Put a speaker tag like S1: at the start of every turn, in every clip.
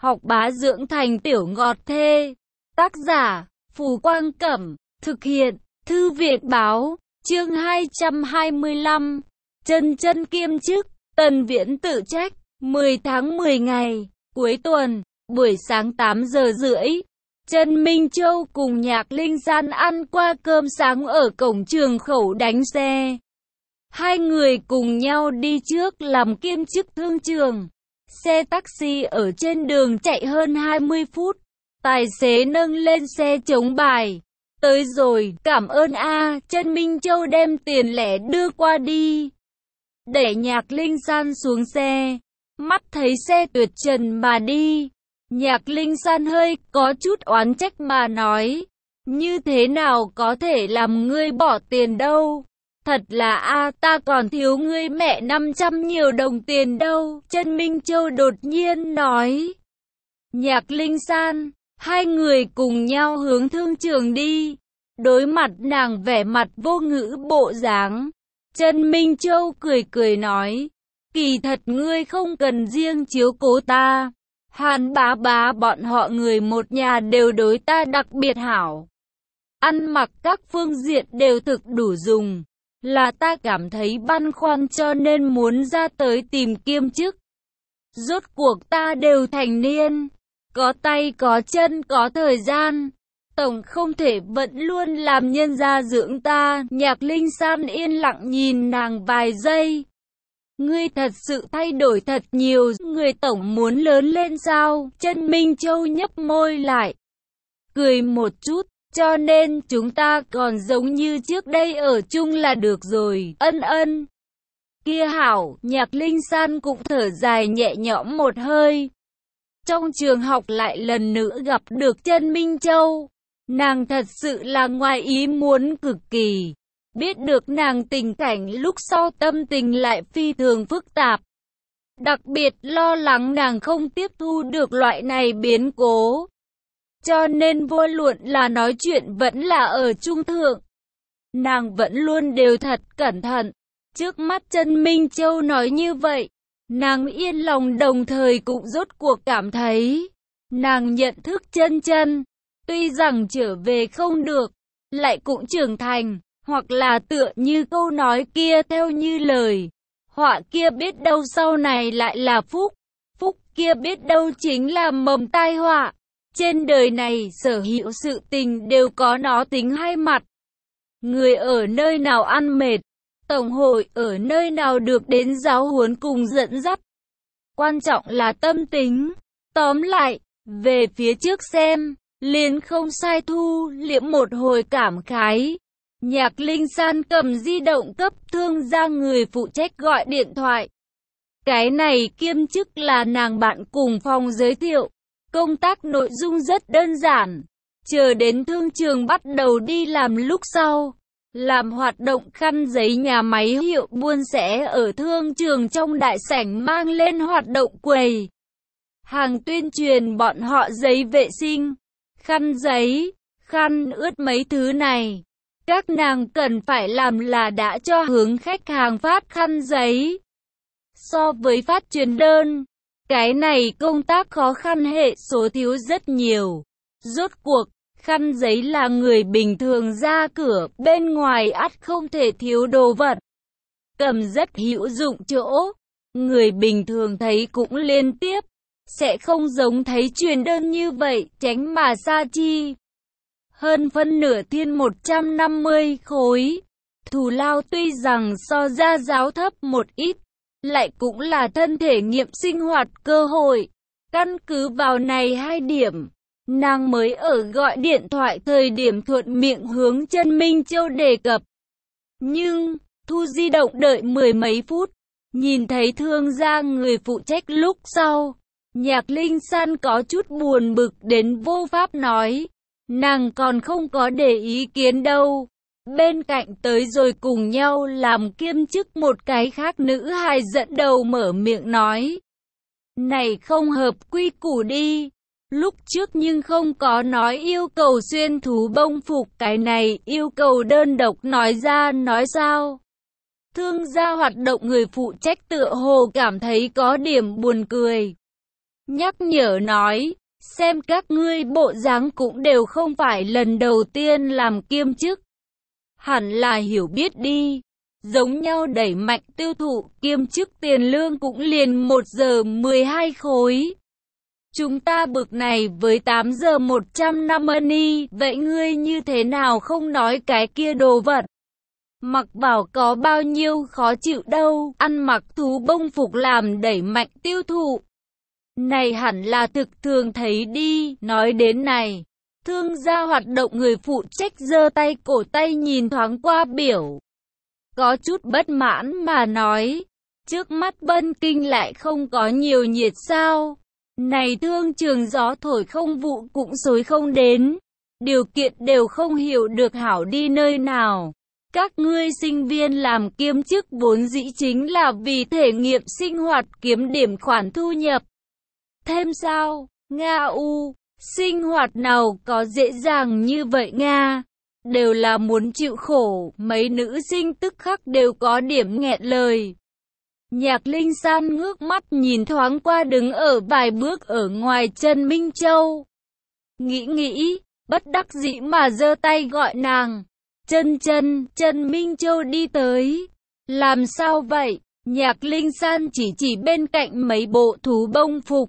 S1: học bá dưỡng thành tiểu ngọt thê. Tác giả, Phù Quang Cẩm, thực hiện, Thư viện Báo, chương 225, chân chân kiêm chức, Tần Viễn tự trách, 10 tháng 10 ngày, cuối tuần, buổi sáng 8 giờ rưỡi. Trần Minh Châu cùng Nhạc Linh San ăn qua cơm sáng ở cổng trường khẩu đánh xe. Hai người cùng nhau đi trước làm kiêm chức thương trường. Xe taxi ở trên đường chạy hơn 20 phút. Tài xế nâng lên xe chống bài. Tới rồi, cảm ơn a. Trần Minh Châu đem tiền lẻ đưa qua đi. Để Nhạc Linh San xuống xe. Mắt thấy xe tuyệt trần mà đi. Nhạc Linh San hơi có chút oán trách mà nói. Như thế nào có thể làm ngươi bỏ tiền đâu. Thật là ta còn thiếu ngươi mẹ 500 nhiều đồng tiền đâu. Trần Minh Châu đột nhiên nói. Nhạc Linh San, hai người cùng nhau hướng thương trường đi. Đối mặt nàng vẻ mặt vô ngữ bộ dáng. Trần Minh Châu cười cười nói. Kỳ thật ngươi không cần riêng chiếu cố ta. Hàn bá bá bọn họ người một nhà đều đối ta đặc biệt hảo. Ăn mặc các phương diện đều thực đủ dùng. Là ta cảm thấy băn khoăn cho nên muốn ra tới tìm kiêm chức. Rốt cuộc ta đều thành niên. Có tay có chân có thời gian. Tổng không thể vẫn luôn làm nhân gia dưỡng ta. Nhạc Linh San yên lặng nhìn nàng vài giây. Ngươi thật sự thay đổi thật nhiều, người tổng muốn lớn lên sao? Trần Minh Châu nhấp môi lại, cười một chút, cho nên chúng ta còn giống như trước đây ở chung là được rồi, ân. Kia hảo, Nhạc Linh San cũng thở dài nhẹ nhõm một hơi. Trong trường học lại lần nữa gặp được Trần Minh Châu, nàng thật sự là ngoài ý muốn cực kỳ. Biết được nàng tình cảnh lúc sau tâm tình lại phi thường phức tạp. Đặc biệt lo lắng nàng không tiếp thu được loại này biến cố. Cho nên vô luận là nói chuyện vẫn là ở trung thượng. Nàng vẫn luôn đều thật cẩn thận. Trước mắt Trần Minh Châu nói như vậy. Nàng yên lòng đồng thời cũng rốt cuộc cảm thấy. Nàng nhận thức chân chân. Tuy rằng trở về không được. Lại cũng trưởng thành. Hoặc là tựa như câu nói kia theo như lời. Họa kia biết đâu sau này lại là phúc. Phúc kia biết đâu chính là mầm tai họa. Trên đời này sở hữu sự tình đều có nó tính hai mặt. Người ở nơi nào ăn mệt. Tổng hội ở nơi nào được đến giáo huấn cùng dẫn dắt. Quan trọng là tâm tính. Tóm lại, về phía trước xem. Liền không sai thu liễm một hồi cảm khái. Nhạc Linh San cầm di động cấp thương gia người phụ trách gọi điện thoại. Cái này kiêm chức là nàng bạn cùng phòng giới thiệu. Công tác nội dung rất đơn giản. Chờ đến thương trường bắt đầu đi làm lúc sau. Làm hoạt động khăn giấy nhà máy hiệu buôn sẽ ở thương trường trong đại sảnh mang lên hoạt động quầy. Hàng tuyên truyền bọn họ giấy vệ sinh, khăn giấy, khăn ướt mấy thứ này. Các nàng cần phải làm là đã cho hướng khách hàng phát khăn giấy. So với phát truyền đơn, cái này công tác khó khăn hệ số thiếu rất nhiều. Rốt cuộc, khăn giấy là người bình thường ra cửa, bên ngoài ắt không thể thiếu đồ vật. Cầm rất hữu dụng chỗ, người bình thường thấy cũng liên tiếp, sẽ không giống thấy truyền đơn như vậy, tránh mà xa chi. Hơn phân nửa thiên 150 khối. Thù lao tuy rằng so ra giáo thấp một ít, lại cũng là thân thể nghiệm sinh hoạt cơ hội. Căn cứ vào này hai điểm, nàng mới ở gọi điện thoại thời điểm thuận miệng hướng Trần Minh Châu đề cập. Nhưng, thu di động đợi mười mấy phút, nhìn thấy thương gia người phụ trách lúc sau. Nhạc Linh San có chút buồn bực đến vô pháp nói. Nàng còn không có để ý kiến đâu. Bên cạnh tới rồi cùng nhau làm kiêm chức một cái khác nữ hài dẫn đầu mở miệng nói. Này không hợp quy củ đi. Lúc trước nhưng không có nói yêu cầu xuyên thú bông phục, cái này yêu cầu đơn độc nói ra nói sao. Thương gia hoạt động người phụ trách tựa hồ cảm thấy có điểm buồn cười. nhắc nhở nói, xem các ngươi bộ dáng cũng đều không phải lần đầu tiên làm kiêm chức. Hẳn là hiểu biết đi. Giống nhau đẩy mạnh tiêu thụ, kiêm chức tiền lương cũng liền 1 giờ 12 khối. Chúng ta bực này với 8 giờ 150, vậy ngươi như thế nào không nói cái kia đồ vật? Mặc vào có bao nhiêu khó chịu đâu, ăn mặc thú bông phục làm đẩy mạnh tiêu thụ. Này hẳn là thực thường thấy đi, nói đến này. Thương gia hoạt động người phụ trách giơ tay cổ tay nhìn thoáng qua biểu. Có chút bất mãn mà nói, trước mắt Vân Kinh lại không có nhiều nhiệt sao. Này thương trường gió thổi không vụ cũng xối không đến. Điều kiện đều không hiểu được hảo đi nơi nào. Các ngươi sinh viên làm kiêm chức vốn dĩ chính là vì thể nghiệm sinh hoạt kiếm điểm khoản thu nhập. Thêm sao, Nga sinh hoạt nào có dễ dàng như vậy Nga, đều là muốn chịu khổ, mấy nữ sinh tức khắc đều có điểm nghẹn lời. Nhạc Linh San ngước mắt nhìn thoáng qua đứng ở vài bước ở ngoài Trần Minh Châu. Nghĩ, bất đắc dĩ mà giơ tay gọi nàng. Trần Minh Châu đi tới. Làm sao vậy? Nhạc Linh San chỉ bên cạnh mấy bộ thú bông phục.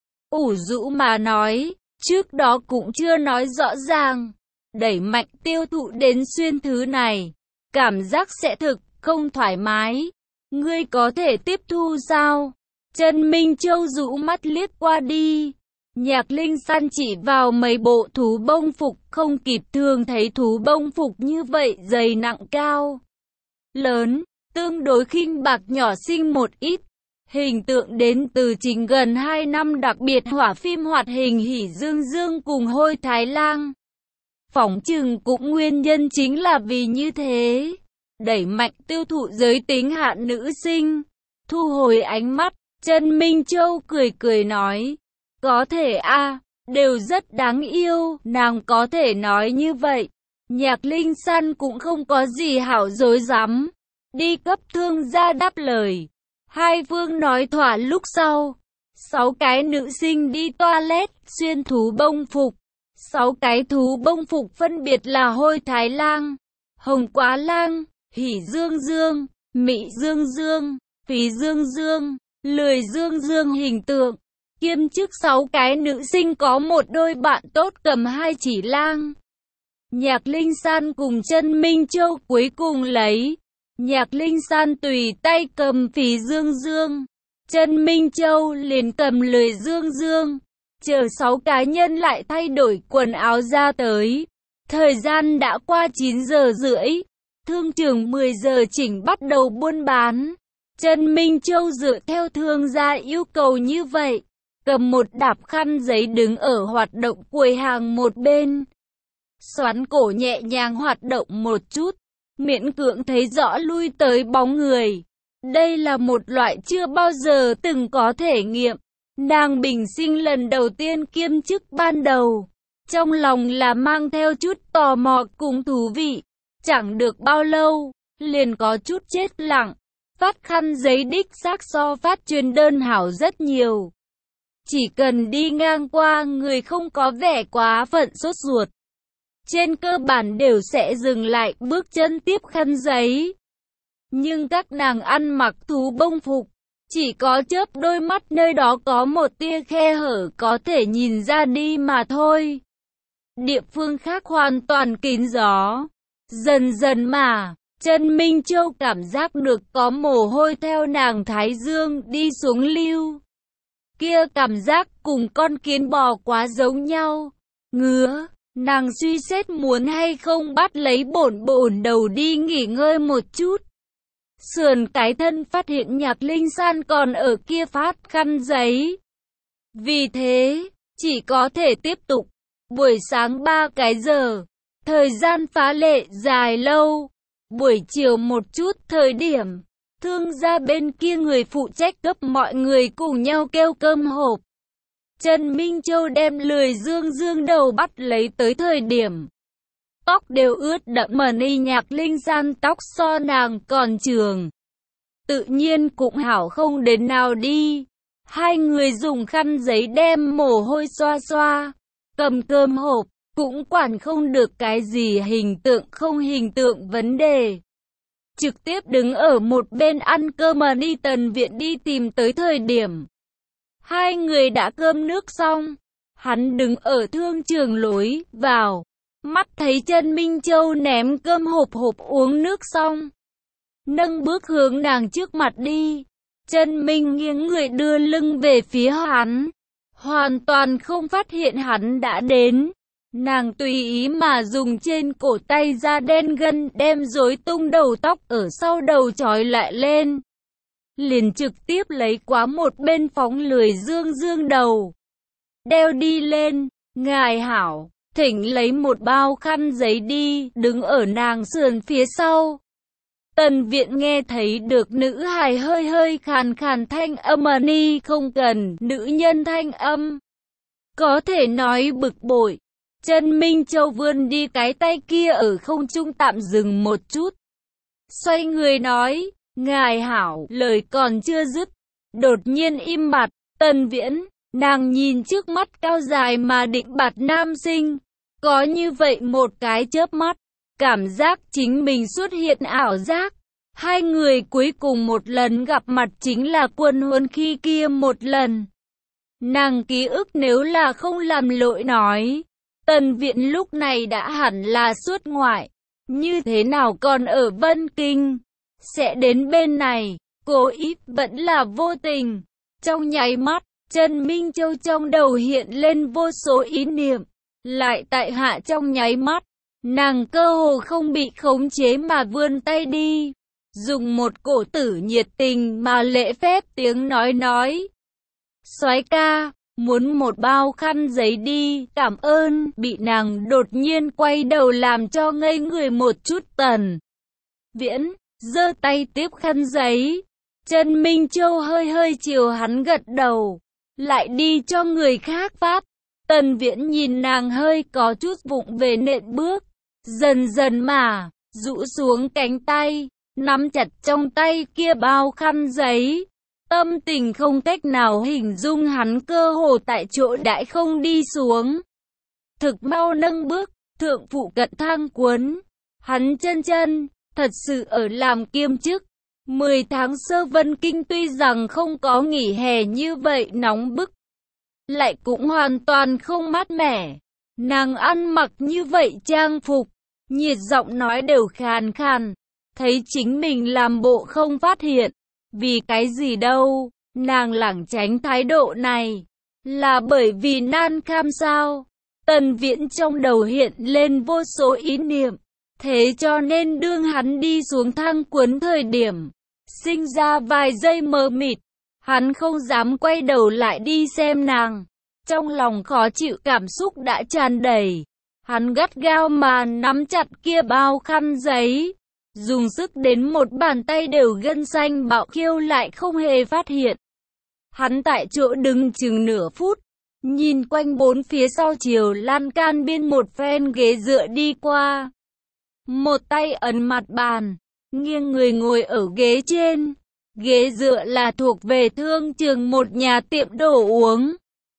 S1: Ủ rũ mà nói, trước đó cũng chưa nói rõ ràng. Đẩy mạnh tiêu thụ đến xuyên thứ này. Cảm giác sẽ thực, không thoải mái. Ngươi có thể tiếp thu sao? Trần Minh Châu rũ mắt liếc qua đi. Nhạc Linh San chỉ vào mấy bộ thú bông phục, không kịp thường thấy thú bông phục như vậy dày nặng cao. Lớn, tương đối khinh bạc nhỏ xinh một ít. Hình tượng đến từ chính gần 2 năm đặc biệt hỏa phim hoạt hình Hỉ Dương Dương cùng Hôi Thái Lang. Phỏng chừng cũng nguyên nhân chính là vì như thế. Đẩy mạnh tiêu thụ giới tính hạn nữ sinh. Thu hồi ánh mắt, Trần Minh Châu cười nói. Có thể đều rất đáng yêu, nàng có thể nói như vậy. Nhạc Linh San cũng không có gì hảo dối dám. Đi cấp thương gia đáp lời. Hai vương nói thỏa lúc sau. 6 cái nữ sinh đi toilet, xuyên thú bông phục. 6 cái thú bông phục phân biệt là Hôi Thái Lang, Hồng Quá Lang, Hỉ Dương Dương, Mị Dương Dương, Phí Dương Dương, Lười Dương Dương hình tượng. Kiêm chức 6 cái nữ sinh có một đôi bạn tốt cầm 2 chỉ lang. Nhạc Linh San cùng Trần Minh Châu cuối cùng lấy. Nhạc Linh San tùy tay cầm Phí Dương Dương. Trần Minh Châu liền cầm Lười Dương Dương. Chờ 6 cá nhân lại thay đổi quần áo ra tới. Thời gian đã qua 9 giờ rưỡi. Thương trường 10 giờ chỉnh bắt đầu buôn bán. Trần Minh Châu dựa theo thương gia yêu cầu như vậy. Cầm một đạp khăn giấy đứng ở hoạt động quầy hàng một bên. Xoắn cổ nhẹ nhàng hoạt động một chút. Miễn cưỡng thấy rõ lui tới bóng người. Đây là một loại chưa bao giờ từng có thể nghiệm. Nàng bình sinh lần đầu tiên kiêm chức ban đầu. Trong lòng là mang theo chút tò mò cùng thú vị. Chẳng được bao lâu, liền có chút chết lặng. Phát khăn giấy đích xác so phát truyền đơn hảo rất nhiều. Chỉ cần đi ngang qua người không có vẻ quá phận sốt ruột. Trên cơ bản đều sẽ dừng lại bước chân tiếp khăn giấy. Nhưng các nàng ăn mặc thú bông phục. Chỉ có chớp đôi mắt nơi đó có một tia khe hở có thể nhìn ra đi mà thôi. Địa phương khác hoàn toàn kín gió. Dần dần mà, Trần Minh Châu cảm giác được có mồ hôi theo nàng thái dương đi xuống lưu. Kia cảm giác cùng con kiến bò quá giống nhau. Ngứa, nàng suy xét muốn hay không bắt lấy bổn đầu đi nghỉ ngơi một chút. Sườn cái thân phát hiện Nhạc Linh San còn ở kia phát khăn giấy. Vì thế, chỉ có thể tiếp tục. Buổi sáng 3 cái giờ, thời gian phá lệ dài lâu. Buổi chiều một chút thời điểm, thương gia bên kia người phụ trách cấp mọi người cùng nhau kêu cơm hộp. Trần Minh Châu đem Lười Dương Dương đầu bắt lấy tới thời điểm. Tóc đều ướt đẫm mờn y. Nhạc Linh San tóc so nàng còn trường. Tự nhiên cũng hảo không đến nào đi. Hai người dùng khăn giấy đem mồ hôi xoa xoa, cầm cơm hộp, cũng quản không được cái gì hình tượng không hình tượng vấn đề. Trực tiếp đứng ở một bên ăn cơm mà đi. Tần Viễn đi tìm tới thời điểm hai người đã cơm nước xong, hắn đứng ở thương trường lối vào, mắt thấy Trần Minh Châu ném cơm hộp uống nước xong, nâng bước hướng nàng trước mặt đi. Trần Minh nghiêng người đưa lưng về phía hắn, hoàn toàn không phát hiện hắn đã đến. Nàng tùy ý mà dùng trên cổ tay da đen gân đem rối tung đầu tóc ở sau đầu trói lại lên, liền trực tiếp lấy quá một bên phóng lười dương đầu, đeo đi lên. Ngài hảo, thỉnh lấy một bao khăn giấy đi, đứng ở nàng sườn phía sau. Tần Viễn nghe thấy được nữ hài hơi khàn thanh âm ni không cần, nữ nhân thanh âm, có thể nói bực bội. Trần Minh Châu vươn đi cái tay kia ở không trung tạm dừng một chút, xoay người nói, ngài hảo, lời còn chưa dứt, đột nhiên im bặt. Tần Viễn, nàng nhìn trước mắt cao dài mà định bạt nam sinh, có như vậy một cái chớp mắt, cảm giác chính mình xuất hiện ảo giác. Hai người cuối cùng một lần gặp mặt chính là quân huấn khi kia một lần. Nàng ký ức nếu là không làm lỗi nói, Tần Viễn lúc này đã hẳn là xuất ngoại, như thế nào còn ở Vân Kinh, sẽ đến bên này, cố ý vẫn là vô tình. Trong nháy mắt, Trần Minh Châu trong đầu hiện lên vô số ý niệm, lại tại hạ trong nháy mắt, nàng cơ hồ không bị khống chế mà vươn tay đi, dùng một cổ tử nhiệt tình mà lễ phép tiếng nói. Soái ca, muốn một bao khăn giấy đi, cảm ơn. Bị nàng đột nhiên quay đầu làm cho ngây người một chút. Tần Viễn giơ tay tiếp khăn giấy. Trần Minh Châu hơi chiều hắn gật đầu, lại đi cho người khác phát. Tần Viễn nhìn nàng hơi có chút vụng về nện bước, dần mà rũ xuống cánh tay, nắm chặt trong tay kia bao khăn giấy. Tâm tình không cách nào hình dung, hắn cơ hồ tại chỗ đãi không đi xuống. Thực mau nâng bước, thượng phụ cận thang cuốn. Hắn chân thật sự ở làm kiêm chức. 10 tháng sơ Vân Kinh tuy rằng không có nghỉ hè như vậy nóng bức, lại cũng hoàn toàn không mát mẻ. Nàng ăn mặc như vậy trang phục, nhiệt giọng nói đều khàn, thấy chính mình làm bộ không phát hiện. Vì cái gì đâu, nàng lảng tránh thái độ này, là bởi vì nan kham sao? Tần Viễn trong đầu hiện lên vô số ý niệm, thế cho nên đương hắn đi xuống thang cuốn thời điểm, sinh ra vài giây mờ mịt, hắn không dám quay đầu lại đi xem nàng. Trong lòng khó chịu cảm xúc đã tràn đầy, hắn gắt gao mà nắm chặt kia bao khăn giấy, dùng sức đến một bàn tay đều gân xanh bạo khiêu lại không hề phát hiện. Hắn tại chỗ đứng chừng nửa phút, nhìn quanh bốn phía sau chiều lan can biên một phen ghế dựa đi qua. Một tay ấn mặt bàn, nghiêng người ngồi ở ghế trên. Ghế dựa là thuộc về thương trường một nhà tiệm đồ uống.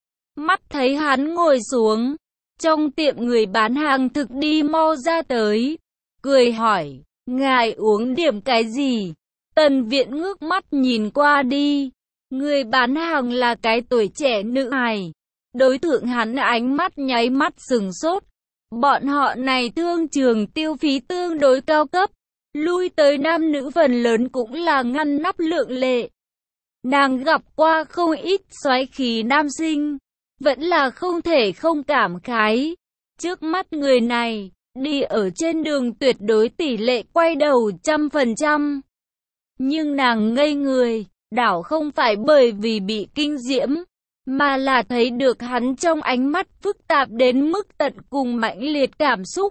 S1: Mắt thấy hắn ngồi xuống, trong tiệm người bán hàng thực đi mau ra tới, cười hỏi, ngài uống điểm cái gì? Tần Viễn ngước mắt nhìn qua đi, người bán hàng là cái tuổi trẻ nữ hài. Đối tượng hắn ánh mắt nháy mắt sừng sốt. Bọn họ này thương trường tiêu phí tương đối cao cấp, lui tới nam nữ phần lớn cũng là ngăn nắp lượng lệ. Nàng gặp qua không ít soái khí nam sinh, vẫn là không thể không cảm khái. Trước mắt người này, đi ở trên đường tuyệt đối tỷ lệ quay đầu 100%. Nhưng nàng ngây người, đảo không phải bởi vì bị kinh diễm, mà là thấy được hắn trong ánh mắt phức tạp đến mức tận cùng mãnh liệt cảm xúc.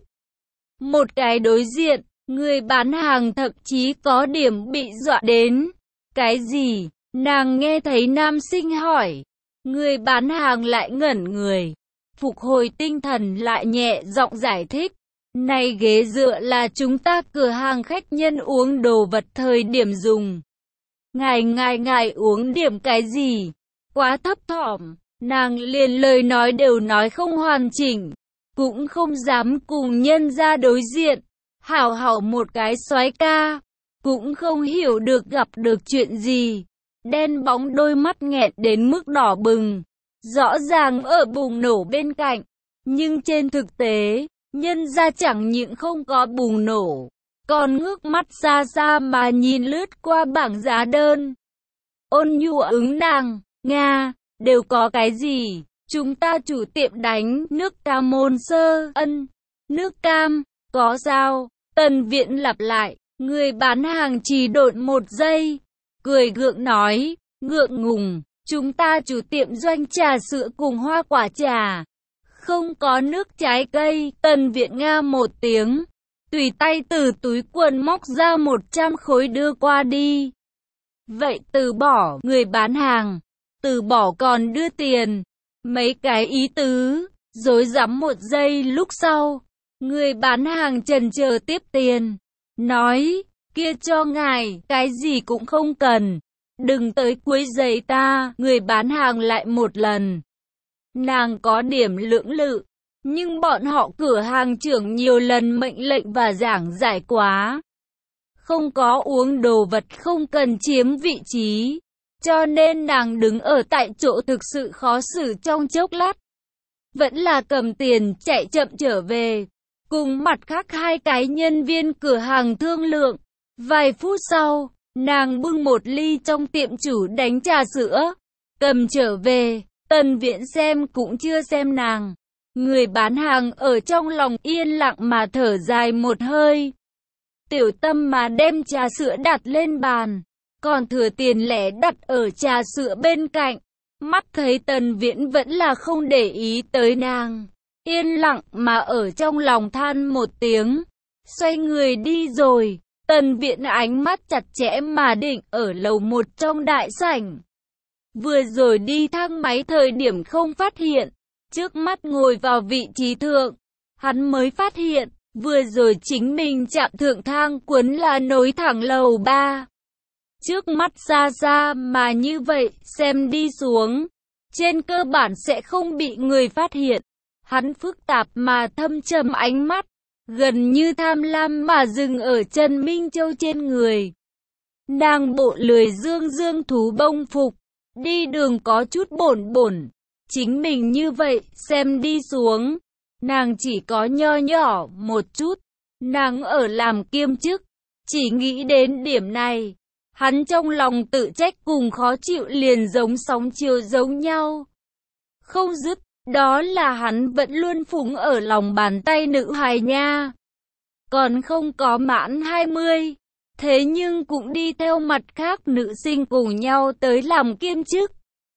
S1: Một cái đối diện, người bán hàng thậm chí có điểm bị dọa đến. Cái gì? Nàng nghe thấy nam sinh hỏi. Người bán hàng lại ngẩn người, phục hồi tinh thần lại nhẹ giọng giải thích. Này ghế dựa là chúng ta cửa hàng khách nhân uống đồ vật thời điểm dùng. Ngài uống điểm cái gì? quá thấp thỏm, nàng liền lời nói đều nói không hoàn chỉnh, cũng không dám cùng nhân gia đối diện. Hảo hảo một cái soái ca, cũng không hiểu được gặp được chuyện gì. Đen bóng đôi mắt nghẹn đến mức đỏ bừng, rõ ràng ở bùng nổ bên cạnh, nhưng trên thực tế, nhân gia chẳng những không có bùng nổ, còn ngước mắt xa xa mà nhìn lướt qua bảng giá đơn. Ôn nhu ứng nàng, Nga, đều có cái gì? Chúng ta chủ tiệm đánh nước cam môn sơ, nước cam, có sao? Tần Viễn lặp lại, người bán hàng chỉ độn một giây, cười gượng nói, ngượng ngùng, chúng ta chủ tiệm doanh trà sữa cùng hoa quả trà, không có nước trái cây. Tần Viễn nga một tiếng, tùy tay từ túi quần móc ra 100 khối đưa qua đi. Vậy từ bỏ, người bán hàng, từ bỏ còn đưa tiền, mấy cái ý tứ, rối rắm một giây lúc sau, người bán hàng chần chờ tiếp tiền, nói, kia cho ngài, cái gì cũng không cần, đừng tới quấy rầy ta. Người bán hàng lại một lần. Nàng có điểm lưỡng lự, nhưng bọn họ cửa hàng trưởng nhiều lần mệnh lệnh và giảng giải quá. Không có uống đồ vật không cần chiếm vị trí, cho nên nàng đứng ở tại chỗ thực sự khó xử trong chốc lát. Vẫn là cầm tiền chạy chậm trở về, cùng mặt khác hai cái nhân viên cửa hàng thương lượng. Vài phút sau, nàng bưng một ly trong tiệm chủ đánh trà sữa, cầm trở về. Tần Viễn xem cũng chưa xem nàng. Người bán hàng ở trong lòng yên lặng mà thở dài một hơi. Tiểu tâm mà đem trà sữa đặt lên bàn, còn thừa tiền lẻ đặt ở trà sữa bên cạnh. Mắt thấy Tần Viễn vẫn là không để ý tới nàng, yên lặng mà ở trong lòng than một tiếng, xoay người đi rồi. Tần Viễn ánh mắt chặt chẽ mà định ở lầu 1 trong đại sảnh. Vừa rồi đi thang máy thời điểm không phát hiện, trước mắt ngồi vào vị trí thượng, hắn mới phát hiện, vừa rồi chính mình chạm thượng thang cuốn là nối thẳng lầu 3. Trước mắt xa xa mà như vậy, xem đi xuống, trên cơ bản sẽ không bị người phát hiện. Hắn phức tạp mà thâm trầm ánh mắt, gần như tham lam mà dừng ở Trần Minh Châu trên người. Nàng bộ lười dương dương thú bông phục, đi đường có chút bổn bổn. Chính mình như vậy, xem đi xuống, nàng chỉ có nho nhỏ một chút. Nàng ở làm kiêm chức, chỉ nghĩ đến điểm này, hắn trong lòng tự trách cùng khó chịu liền giống sóng chiều giống nhau. Không dứt, đó là hắn vẫn luôn phủng ở lòng bàn tay nữ hài nha. Còn không có mãn 20, thế nhưng cũng đi theo mặt khác nữ sinh cùng nhau tới làm kiêm chức.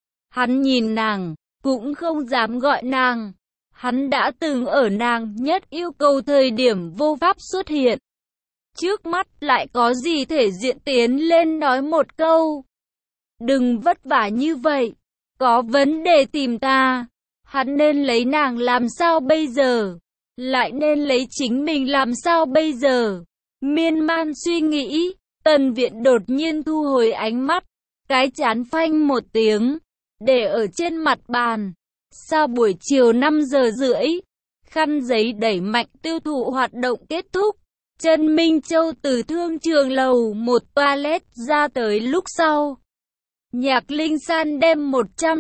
S1: Hắn nhìn nàng, cũng không dám gọi nàng. Hắn đã từng ở nàng nhất yêu cầu thời điểm vô pháp xuất hiện. Trước mắt lại có gì thể diện tiến lên nói một câu. Đừng vất vả như vậy, có vấn đề tìm ta. Hắn nên lấy nàng làm sao bây giờ? Lại nên lấy chính mình làm sao bây giờ? Miên man suy nghĩ, Tần Viễn đột nhiên thu hồi ánh mắt, cái chán phanh một tiếng, để ở trên mặt bàn. Sau buổi chiều 5 giờ rưỡi, khăn giấy đẩy mạnh tiêu thụ hoạt động kết thúc. Trần Minh Châu từ thương trường lầu 1 toilet ra tới lúc sau. Nhạc Linh San đem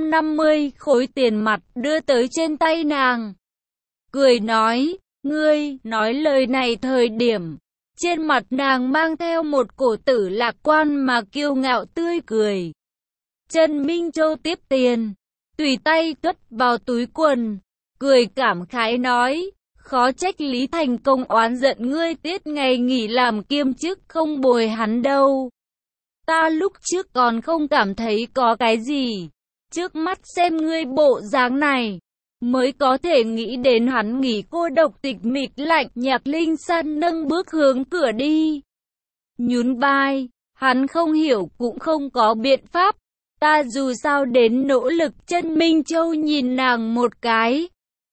S1: 150 khối tiền mặt đưa tới trên tay nàng. Cười nói, ngươi nói lời này thời điểm, trên mặt nàng mang theo một cổ tử lạc quan mà kiêu ngạo tươi cười. Trần Minh Châu tiếp tiền, tùy tay cất vào túi quần, cười cảm khái nói, khó trách Lý Thành Công oán giận ngươi tiết ngày nghỉ làm kiêm chức không bồi hắn đâu. Ta lúc trước còn không cảm thấy có cái gì, trước mắt xem ngươi bộ dáng này, mới có thể nghĩ đến hắn nghỉ cô độc tịch mịch lạnh. Nhạc Linh San nâng bước hướng cửa đi, nhún vai, hắn không hiểu cũng không có biện pháp, ta dù sao đến nỗ lực. Trần Minh Châu nhìn nàng một cái,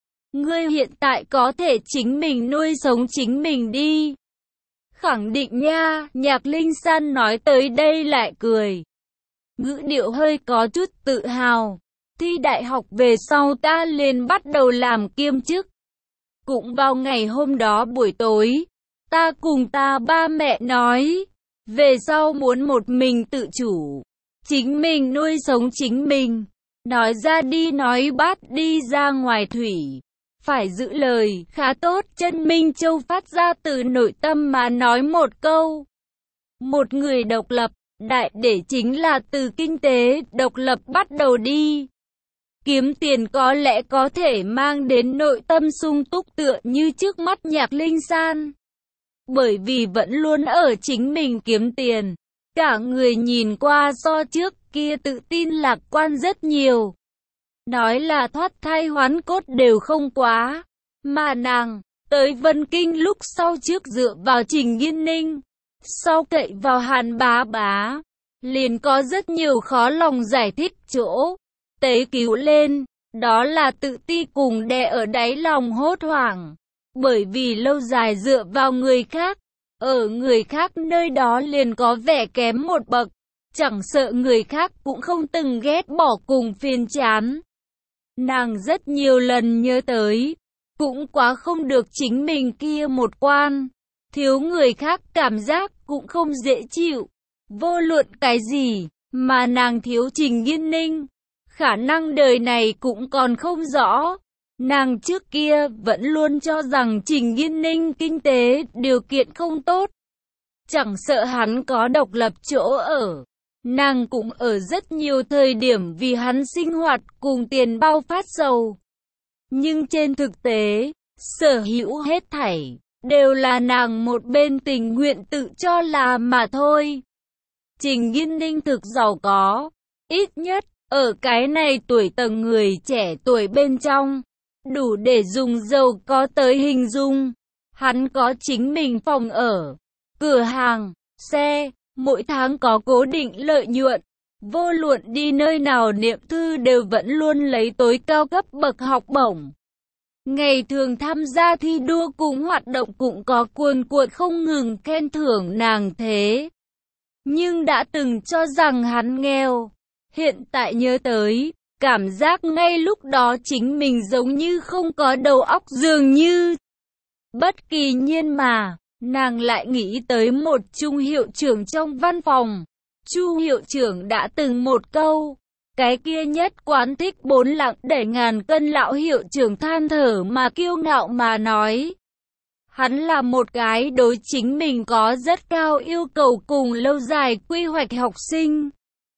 S1: ngươi hiện tại có thể chính mình nuôi sống chính mình đi. Khẳng định nha. Nhạc Linh San nói tới đây lại cười. ngữ điệu hơi có chút tự hào. Thi đại học về sau ta liền bắt đầu làm kiêm chức. Cũng vào ngày hôm đó buổi tối, ta cùng ta ba mẹ nói, về sau muốn một mình tự chủ, chính mình nuôi sống chính mình. Nói ra đi nói bắt đi ra ngoài thủy, phải giữ lời, khá tốt. Chân Minh Châu phát ra từ nội tâm mà nói một câu. Một người độc lập, đại để chính là từ kinh tế độc lập bắt đầu đi. Kiếm tiền có lẽ có thể mang đến nội tâm sung túc tựa như trước mắt Nhạc Linh San. Bởi vì vẫn luôn ở chính mình kiếm tiền, cả người nhìn qua so trước kia tự tin lạc quan rất nhiều. Nói là thoát thai hoán cốt đều không quá. Mà nàng, tới Vân Kinh lúc sau trước dựa vào Trình Nghiên Ninh, sau cậy vào Hàn Bá Bá, liền có rất nhiều khó lòng giải thích chỗ. Tế cứu lên, đó là tự ti cùng đè ở đáy lòng hốt hoảng. Bởi vì lâu dài dựa vào người khác, ở người khác nơi đó liền có vẻ kém một bậc, chẳng sợ người khác cũng không từng ghét bỏ cùng phiền chán. Nàng rất nhiều lần nhớ tới, cũng quá không được chính mình kia một quan, thiếu người khác cảm giác cũng không dễ chịu. Vô luận cái gì mà nàng thiếu Trình Nghiên Ninh, khả năng đời này cũng còn không rõ. Nàng trước kia vẫn luôn cho rằng Trình Nghiên Ninh kinh tế điều kiện không tốt, chẳng sợ hắn có độc lập chỗ ở. Nàng cũng ở rất nhiều thời điểm vì hắn sinh hoạt cùng tiền bao phát sầu. Nhưng trên thực tế, sở hữu hết thảy đều là nàng một bên tình nguyện tự cho là mà thôi. Trình Nghiên Ninh thực giàu có, ít nhất ở cái này tuổi tầng người trẻ tuổi bên trong, đủ để dùng giàu có tới hình dung. Hắn có chính mình phòng ở, cửa hàng, xe, mỗi tháng có cố định lợi nhuận. Vô luận đi nơi nào niệm thư đều vẫn luôn lấy tối cao cấp bậc học bổng. Ngày thường tham gia thi đua cùng hoạt động cũng có cuồn cuộn không ngừng khen thưởng nàng thế. Nhưng đã từng cho rằng hắn nghèo. Hiện tại nhớ tới, cảm giác ngay lúc đó chính mình giống như không có đầu óc dường như. Bất kỳ nhiên mà, nàng lại nghĩ tới một Trung hiệu trưởng trong văn phòng. Chu hiệu trưởng đã từng một câu, cái kia nhất quán thích bốn lặng đẩy ngàn cân lão hiệu trưởng than thở mà kiêu ngạo mà nói. Hắn là một cái đối chính mình có rất cao yêu cầu cùng lâu dài quy hoạch học sinh.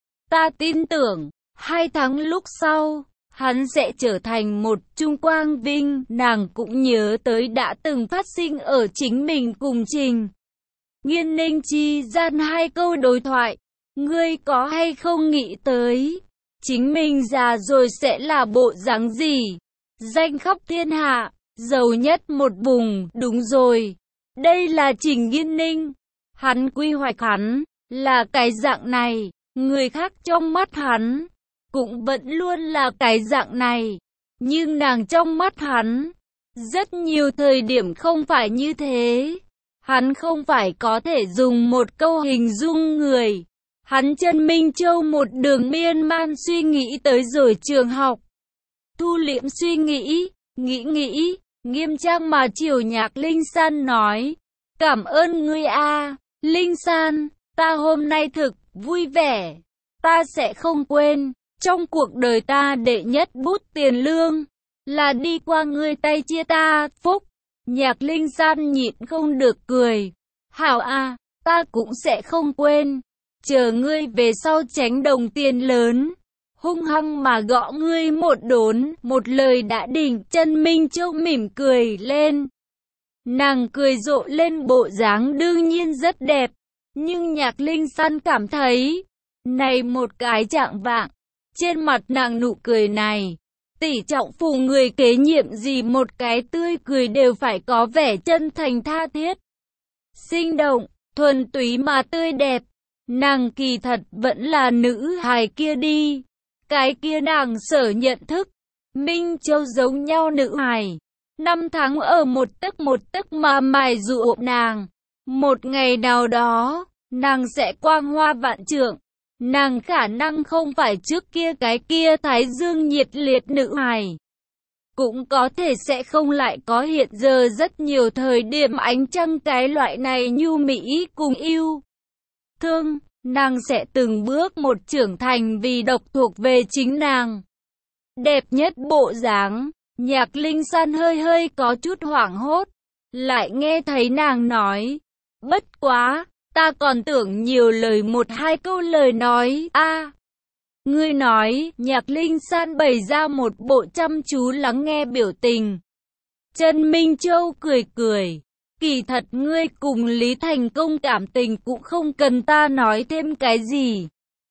S1: Ta tin tưởng, 2 tháng lúc sau, hắn sẽ trở thành một trung quang vinh. Nàng cũng nhớ tới đã từng phát sinh ở chính mình cùng Trình Nghiên Ninh chi gian 2 câu đối thoại. Ngươi có hay không nghĩ tới, chính mình già rồi sẽ là bộ dáng gì? Danh khắp thiên hạ, giàu nhất một vùng, đúng rồi. Đây là Trình Nghiên Ninh. Hắn quy hoạch hắn, là cái dạng này. Người khác trong mắt hắn, cũng vẫn luôn là cái dạng này. Nhưng nàng trong mắt hắn, rất nhiều thời điểm không phải như thế. Hắn không phải có thể dùng một câu hình dung người. Hắn Chân Minh Châu một đường miên man suy nghĩ tới rồi trường học. Thu liễm suy nghĩ, nghĩ, nghiêm trang mà chiều Nhạc Linh San nói. Cảm ơn ngươi a, Linh San, ta hôm nay thực vui vẻ. Ta sẽ không quên, trong cuộc đời ta đệ nhất bút tiền lương, là đi qua ngươi tay chia ta phúc. Nhạc Linh San nhịn không được cười. Hảo a, ta cũng sẽ không quên. Chờ ngươi về sau tránh đồng tiền lớn, hung hăng mà gõ ngươi một đốn. Một lời đã định. Chân Minh Châu mỉm cười lên. Nàng cười rộ lên bộ dáng đương nhiên rất đẹp. Nhưng Nhạc Linh San cảm thấy, này một cái trạng vạng, trên mặt nàng nụ cười này, tỷ trọng phủ người kế nhiệm gì một cái tươi cười đều phải có vẻ chân thành tha thiết, sinh động, thuần túy mà tươi đẹp. Nàng kỳ thật vẫn là nữ hài kia đi. Cái kia nàng sở nhận thức, Minh Châu giống nhau nữ hài. 5 tháng ở một tấc mà mài dụ nàng. Một ngày nào đó, nàng sẽ quang hoa vạn trượng. Nàng khả năng không phải trước kia cái kia thái dương nhiệt liệt nữ hài. Cũng có thể sẽ không lại có hiện giờ rất nhiều thời điểm ánh trăng cái loại này nhu mỹ cùng yêu thương. Nàng sẽ từng bước một trưởng thành vì độc thuộc về chính nàng. Đẹp nhất bộ dáng, Nhạc Linh San hơi hơi có chút hoảng hốt. Lại nghe thấy nàng nói, bất quá, ta còn tưởng nhiều lời một hai câu lời nói, ngươi nói, Nhạc Linh San bày ra một bộ chăm chú lắng nghe biểu tình. Trần Minh Châu cười cười, kỳ thật ngươi cùng Lý Thành Công cảm tình cũng không cần ta nói thêm cái gì.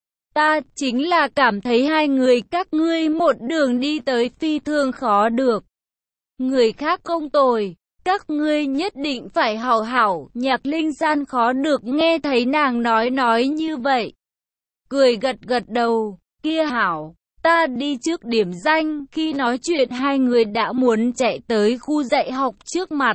S1: Ta chính là cảm thấy hai người các ngươi một đường đi tới phi thường khó được. Người khác không tồi, các ngươi nhất định phải hảo hảo. Nhạc Linh San khó được nghe thấy nàng nói như vậy. Cười gật gật đầu, kia hảo, ta đi trước điểm danh. Khi nói chuyện hai người đã muốn chạy tới khu dạy học trước mặt.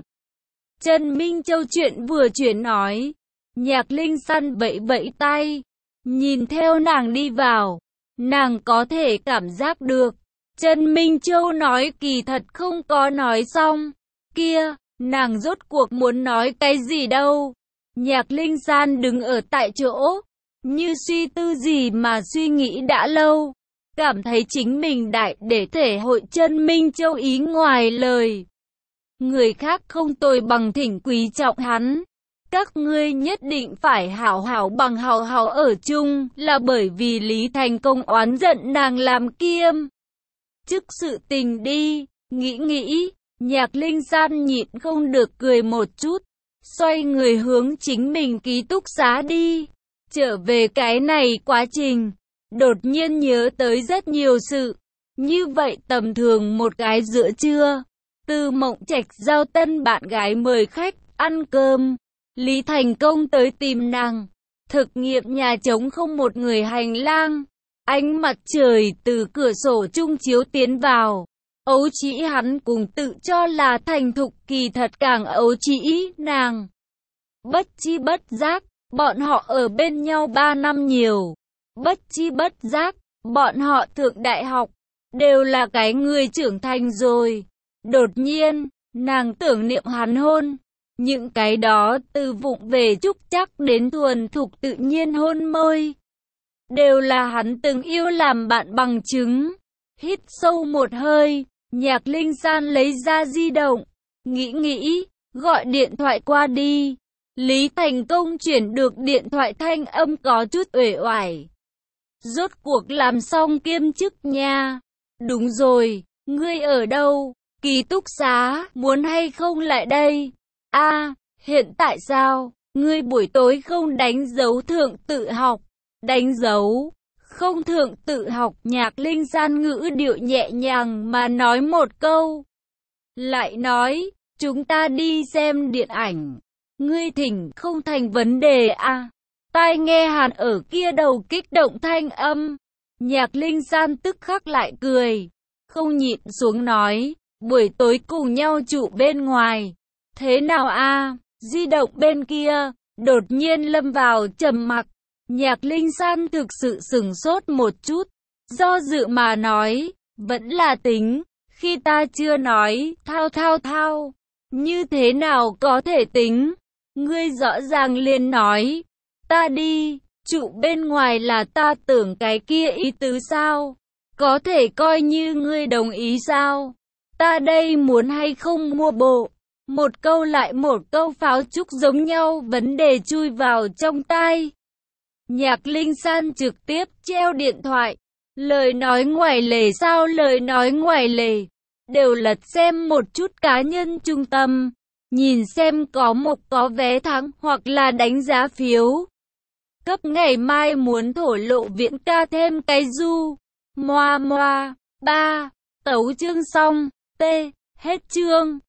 S1: Trần Minh Châu chuyện vừa chuyển nói, Nhạc Linh San vẫy vẫy tay, nhìn theo nàng đi vào, nàng có thể cảm giác được. Trần Minh Châu nói kỳ thật không có nói xong, kia, nàng rốt cuộc muốn nói cái gì đâu. Nhạc Linh San đứng ở tại chỗ, như suy tư gì mà suy nghĩ đã lâu, cảm thấy chính mình đại để thể hội Trần Minh Châu ý ngoài lời. Người khác không tồi bằng thỉnh quý trọng hắn. Các ngươi nhất định phải hảo hảo bằng hảo hảo ở chung, là bởi vì Lý Thành Công oán giận nàng làm kiêm chức sự tình đi. Nghĩ, Nhạc Linh San nhịn không được cười một chút, xoay người hướng chính mình ký túc xá đi. Trở về cái này quá trình, đột nhiên nhớ tới rất nhiều sự. Như vậy tầm thường một cái giữa trưa, Từ Mộng Trạch giao tân bạn gái mời khách ăn cơm. Lý Thành Công tới tìm nàng. Thực nghiệm nhà trống không một người hành lang. Ánh mặt trời từ cửa sổ trung chiếu tiến vào. Ấu trĩ hắn cùng tự cho là thành thục, kỳ thật càng ấu trĩ nàng. Bất chi bất giác, bọn họ ở bên nhau 3 năm nhiều. Bất chi bất giác, bọn họ thượng đại học, đều là cái người trưởng thành rồi. Đột nhiên, nàng tưởng niệm hắn hôn. Những cái đó từ vụng về trúc chắc đến thuần thục tự nhiên hôn môi, đều là hắn từng yêu làm bạn bằng chứng. Hít sâu một hơi, Nhạc Linh San lấy ra di động, nghĩ, gọi điện thoại qua đi. Lý Thành Công chuyển được điện thoại, thanh âm có chút uể oải. Rốt cuộc làm xong kiêm chức nha. Đúng rồi, ngươi ở đâu? Ký túc xá, muốn hay không lại đây? Hiện tại sao? Ngươi buổi tối không đánh dấu thượng tự học? Đánh dấu? Không thượng tự học. Nhạc Linh San ngữ điệu nhẹ nhàng mà nói một câu. Lại nói, chúng ta đi xem điện ảnh. Ngươi thỉnh không thành vấn đề à? Tai nghe hàn ở kia đầu kích động thanh âm. Nhạc Linh San tức khắc lại cười, không nhịn xuống nói, buổi tối cùng nhau trụ bên ngoài. Thế nào a? Di động bên kia đột nhiên lâm vào trầm mặc. Nhạc Linh San thực sự sửng sốt một chút, do dự mà nói, vẫn là tính, khi ta chưa nói, thao, như thế nào có thể tính? Ngươi rõ ràng liền nói, ta đi, trụ bên ngoài là ta tưởng cái kia ý tứ sao? Có thể coi như ngươi đồng ý sao? Ta đây muốn hay không mua bộ? Một câu lại một câu pháo trúc giống nhau, vấn đề chui vào trong tai. Nhạc Linh San trực tiếp treo điện thoại. Lời nói ngoài lề sao? Lời nói ngoài lề đều lật xem một chút cá nhân trung tâm, nhìn xem có vé thắng hoặc là đánh giá phiếu cấp ngày mai muốn thổ lộ viện ca thêm cái du. Moa 3. Tấu chương xong. Hết chương.